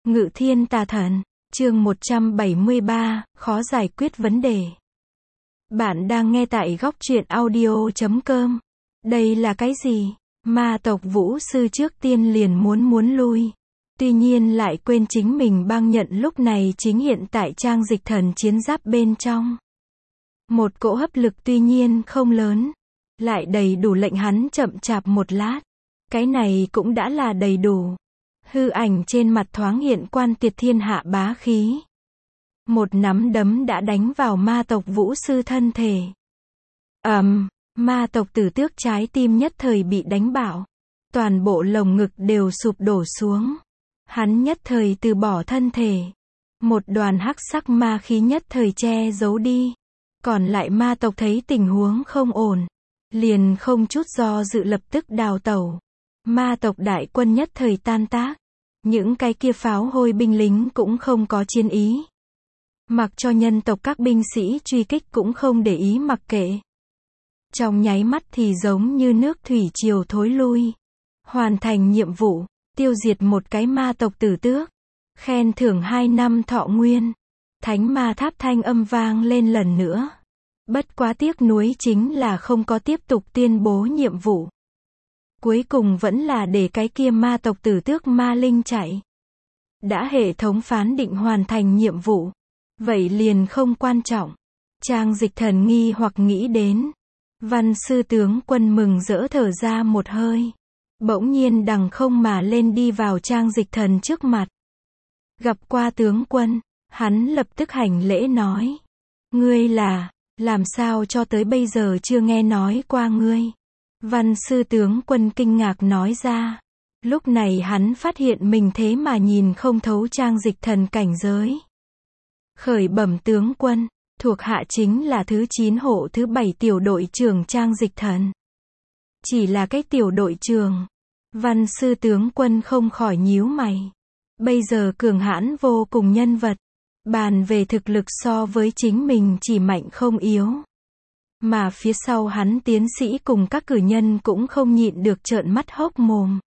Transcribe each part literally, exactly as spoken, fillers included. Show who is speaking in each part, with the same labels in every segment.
Speaker 1: Ngự thiên tà thần, chương một trăm bảy mươi ba, khó giải quyết vấn đề. Bạn đang nghe tại góc truyện audio chấm com. Đây là cái gì? Ma tộc Vũ Sư trước tiên liền muốn muốn lui. Tuy nhiên lại quên chính mình băng nhận lúc này chính hiện tại trang dịch thần chiến giáp bên trong. Một cỗ hấp lực tuy nhiên không lớn, lại đầy đủ lệnh hắn chậm chạp một lát. Cái này cũng đã là đầy đủ. Hư ảnh trên mặt thoáng hiện quan tiệt thiên hạ bá khí. Một nắm đấm đã đánh vào ma tộc Vũ Sư thân thể. ầm, um, ma tộc Tử Tước trái tim nhất thời bị đánh bạo. Toàn bộ lồng ngực đều sụp đổ xuống. Hắn nhất thời từ bỏ thân thể. Một đoàn hắc sắc ma khí nhất thời che giấu đi. Còn lại ma tộc thấy tình huống không ổn, liền không chút do dự lập tức đào tẩu. Ma tộc đại quân nhất thời tan tác. Những cái kia pháo hôi binh lính cũng không có chiến ý. Mặc cho nhân tộc các binh sĩ truy kích cũng không để ý mặc kệ. Trong nháy mắt thì giống như nước thủy triều thối lui. Hoàn thành nhiệm vụ, tiêu diệt một cái ma tộc Tử Tước. Khen thưởng hai năm thọ nguyên. Thánh ma tháp thanh âm vang lên lần nữa. Bất quá tiếc nuối chính là không có tiếp tục tuyên bố nhiệm vụ. Cuối cùng vẫn là để cái kia ma tộc Tử Tước ma linh chạy. Đã hệ thống phán định hoàn thành nhiệm vụ. Vậy liền không quan trọng. Trang dịch thần nghi hoặc nghĩ đến. Văn sư tướng quân mừng rỡ thở ra một hơi. Bỗng nhiên đằng không mà lên đi vào trang dịch thần trước mặt. Gặp qua tướng quân, hắn lập tức hành lễ nói. Ngươi là, làm sao cho tới bây giờ chưa nghe nói qua ngươi? Văn sư tướng quân kinh ngạc nói ra. Lúc này hắn phát hiện mình thế mà nhìn không thấu trang dịch thần cảnh giới. Khởi bẩm tướng quân, thuộc hạ chính là thứ chín hộ thứ bảy tiểu đội trưởng trang dịch thần. Chỉ là cái tiểu đội trưởng. Văn sư tướng quân không khỏi nhíu mày. Bây giờ cường hãn vô cùng nhân vật. Bàn về thực lực so với chính mình chỉ mạnh không yếu. Mà phía sau hắn tiến sĩ cùng các cử nhân cũng không nhịn được trợn mắt hốc mồm.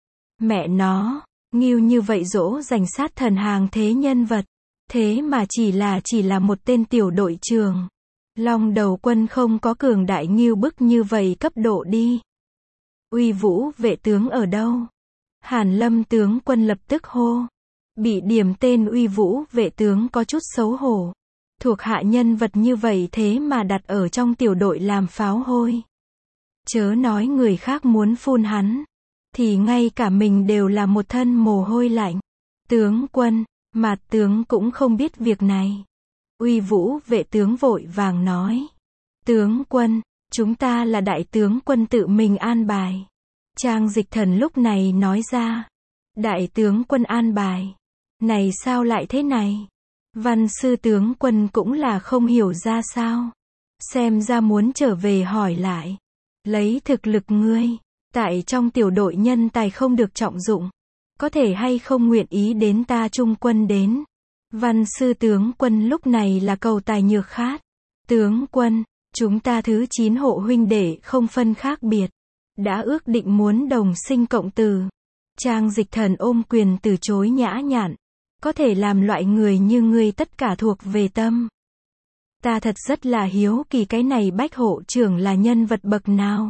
Speaker 1: Mẹ nó, nghêu như vậy dỗ dành sát thần hàng thế nhân vật. Thế mà chỉ là chỉ là một tên tiểu đội trưởng. Long đầu quân không có cường đại nghêu bức như vậy cấp độ đi. Uy Vũ vệ tướng ở đâu? Hàn Lâm tướng quân lập tức hô. Bị điểm tên Uy Vũ vệ tướng có chút xấu hổ. Thuộc hạ nhân vật như vậy thế mà đặt ở trong tiểu đội làm pháo hôi. Chớ nói người khác muốn phun hắn. Thì ngay cả mình đều là một thân mồ hôi lạnh. Tướng quân, Mạt tướng cũng không biết việc này. Uy Vũ vệ tướng vội vàng nói. Tướng quân, chúng ta là đại tướng quân tự mình an bài. Trang dịch thần lúc này nói ra. Đại tướng quân an bài. Này sao lại thế này? Văn sư tướng quân cũng là không hiểu ra sao. Xem ra muốn trở về hỏi lại. Lấy thực lực ngươi, tại trong tiểu đội nhân tài không được trọng dụng. Có thể hay không nguyện ý đến ta trung quân đến. Văn sư tướng quân lúc này là cầu tài nhược khát. Tướng quân, chúng ta thứ chín hộ huynh đệ không phân khác biệt. Đã ước định muốn đồng sinh cộng tử. Trang dịch thần ôm quyền từ chối nhã nhặn. Có thể làm loại người như ngươi tất cả thuộc về tâm. Ta thật rất là hiếu kỳ cái này bách hộ trưởng là nhân vật bậc nào.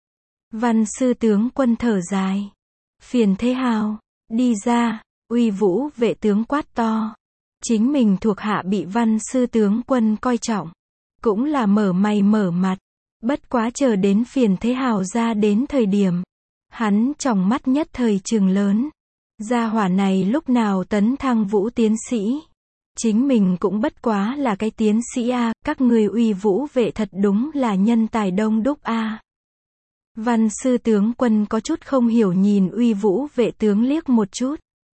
Speaker 1: Văn sư tướng quân thở dài. Phiền thế hào, đi ra, Uy Vũ vệ tướng quát to. Chính mình thuộc hạ bị văn sư tướng quân coi trọng. Cũng là mở mày mở mặt. Bất quá chờ đến phiền thế hào ra đến thời điểm. Hắn tròng mắt nhất thời trừng lớn. Gia hỏa này lúc nào tấn thăng Vũ tiến sĩ. Chính mình cũng bất quá là cái tiến sĩ a, các người Uy Vũ vệ thật đúng là nhân tài đông đúc a. Văn sư tướng quân có chút không hiểu nhìn Uy Vũ vệ tướng liếc một chút.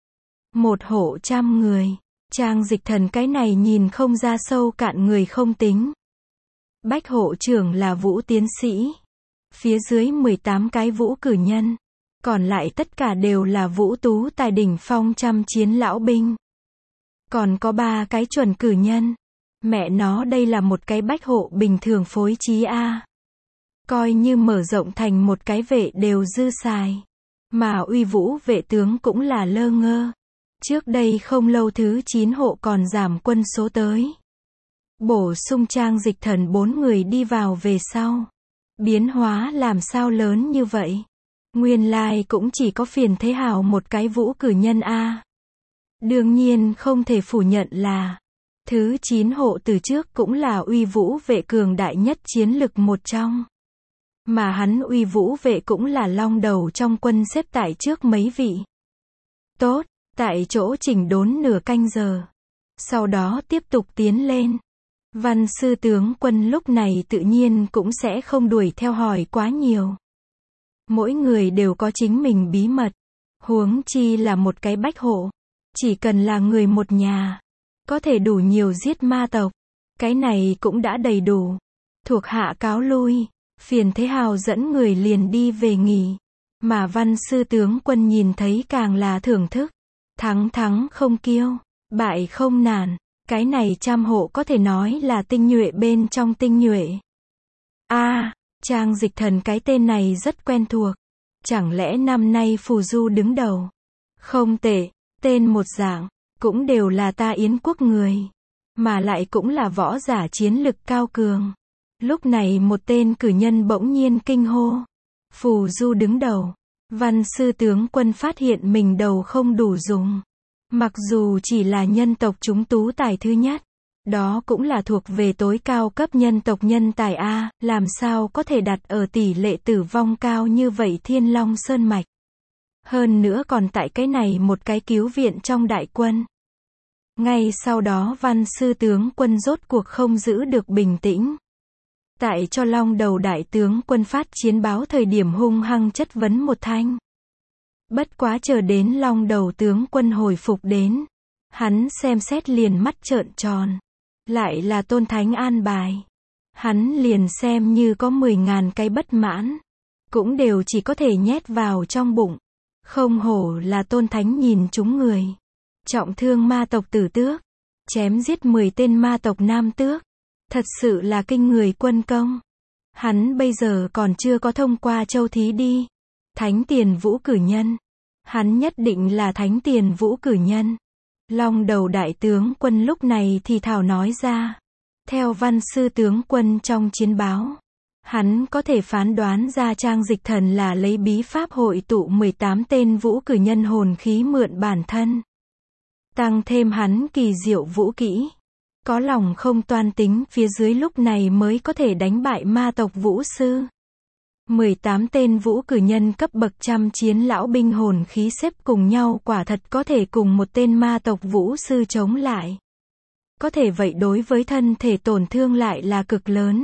Speaker 1: Một hộ trăm người. Trang dịch thần cái này nhìn không ra sâu cạn người không tính. Bách hộ trưởng là Vũ tiến sĩ. Phía dưới mười tám cái Vũ cử nhân. Còn lại tất cả đều là Vũ tú tài đỉnh phong trăm chiến lão binh. Còn có ba cái chuẩn cử nhân. Mẹ nó đây là một cái bách hộ bình thường phối trí a. Coi như mở rộng thành một cái vệ đều dư xài. Mà Uy Vũ vệ tướng cũng là lơ ngơ. Trước đây không lâu thứ chín hộ còn giảm quân số tới. Bổ sung Trang Dịch Thần bốn người đi vào về sau. Biến hóa làm sao lớn như vậy? Nguyên lai cũng chỉ có Phiền Thế Hào một cái vũ cử nhân a. Đương nhiên không thể phủ nhận là thứ chín hộ từ trước cũng là uy vũ vệ cường đại nhất chiến lực một trong. Mà hắn uy vũ vệ cũng là long đầu trong quân xếp tại trước mấy vị. Tốt, tại chỗ chỉnh đốn nửa canh giờ. Sau đó tiếp tục tiến lên. Văn sư tướng quân lúc này tự nhiên cũng sẽ không đuổi theo hỏi quá nhiều. Mỗi người đều có chính mình bí mật. Huống chi là một cái bách hộ. Chỉ cần là người một nhà. Có thể đủ nhiều giết ma tộc. Cái này cũng đã đầy đủ. Thuộc hạ cáo lui. Phiền Thế Hào dẫn người liền đi về nghỉ. Mà văn sư tướng quân nhìn thấy càng là thưởng thức. Thắng thắng không kiêu. Bại không nản. Cái này trăm hộ có thể nói là tinh nhuệ bên trong tinh nhuệ. a à, Trang Dịch Thần cái tên này rất quen thuộc. Chẳng lẽ năm nay phù du đứng đầu? Không tệ, tên một dạng, cũng đều là ta Yến quốc người. Mà lại cũng là võ giả chiến lực cao cường. Lúc này một tên cử nhân bỗng nhiên kinh hô. Phù du đứng đầu. Văn sư tướng quân phát hiện mình đầu không đủ dùng. Mặc dù chỉ là nhân tộc chúng tú tài thứ nhất, đó cũng là thuộc về tối cao cấp nhân tộc nhân tài A, làm sao có thể đặt ở tỷ lệ tử vong cao như vậy Thiên Long Sơn Mạch. Hơn nữa còn tại cái này một cái cứu viện trong đại quân. Ngay sau đó văn sư tướng quân rốt cuộc không giữ được bình tĩnh. Tại cho long đầu đại tướng quân phát chiến báo thời điểm hung hăng chất vấn một thanh. Bất quá chờ đến long đầu tướng quân hồi phục đến. Hắn xem xét liền mắt trợn tròn. Lại là Tôn Thánh an bài. Hắn liền xem như có mười ngàn cái bất mãn. Cũng đều chỉ có thể nhét vào trong bụng. Không hổ là Tôn Thánh nhìn chúng người. Trọng thương ma tộc Tử Tước. Chém giết mười tên ma tộc Nam Tước. Thật sự là kinh người quân công. Hắn bây giờ còn chưa có thông qua châu thí đi. Thánh tiền vũ cử nhân. Hắn nhất định là thánh tiền vũ cử nhân. Long đầu đại tướng quân lúc này thì thảo nói ra. Theo văn sư tướng quân trong chiến báo. Hắn có thể phán đoán ra Trang Dịch Thần là lấy bí pháp hội tụ mười tám tên vũ cử nhân hồn khí mượn bản thân. Tăng thêm hắn kỳ diệu vũ kỹ. Có lòng không toan tính phía dưới lúc này mới có thể đánh bại ma tộc vũ sư. mười tám tên vũ cử nhân cấp bậc trăm chiến lão binh hồn khí xếp cùng nhau quả thật có thể cùng một tên ma tộc vũ sư chống lại. Có thể vậy đối với thân thể tổn thương lại là cực lớn.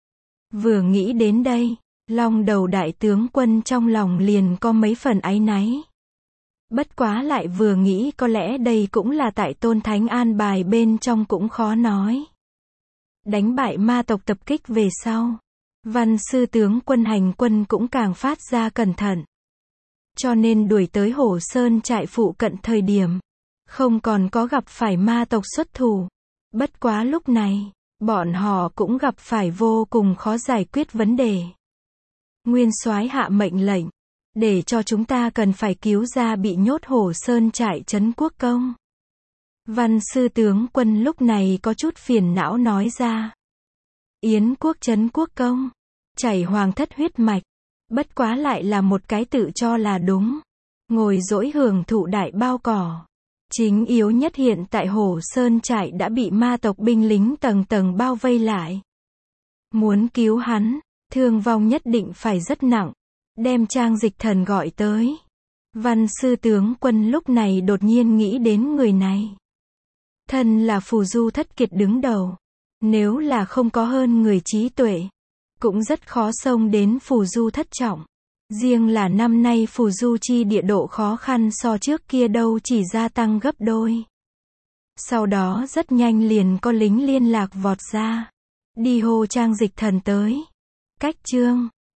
Speaker 1: Vừa nghĩ đến đây, long đầu đại tướng quân trong lòng liền có mấy phần áy náy. Bất quá lại vừa nghĩ có lẽ đây cũng là tại Tôn Thánh an bài bên trong cũng khó nói. Đánh bại ma tộc tập kích về sau. Văn sư tướng quân hành quân cũng càng phát ra cẩn thận. Cho nên đuổi tới Hổ Sơn trại phụ cận thời điểm. Không còn có gặp phải ma tộc xuất thủ. Bất quá lúc này, bọn họ cũng gặp phải vô cùng khó giải quyết vấn đề. Nguyên soái hạ mệnh lệnh. Để cho chúng ta cần phải cứu ra bị nhốt Hổ Sơn trại trấn quốc công. Văn sư tướng quân lúc này có chút phiền não nói ra. Yến quốc trấn quốc công. Chảy hoàng thất huyết mạch. Bất quá lại là một cái tự cho là đúng. Ngồi dỗi hưởng thụ đại bao cỏ. Chính yếu nhất hiện tại Hổ Sơn trại đã bị ma tộc binh lính tầng tầng bao vây lại. Muốn cứu hắn, thương vong nhất định phải rất nặng. Đem Trang Dịch Thần gọi tới. Văn sư tướng quân lúc này đột nhiên nghĩ đến người này. Thân là phù du thất kiệt đứng đầu. Nếu là không có hơn người trí tuệ. Cũng rất khó xông đến phù du thất trọng. Riêng là năm nay phù du chi địa độ khó khăn so trước kia đâu chỉ gia tăng gấp đôi. Sau đó rất nhanh liền có lính liên lạc vọt ra. Đi hô Trang Dịch Thần tới. Cách chương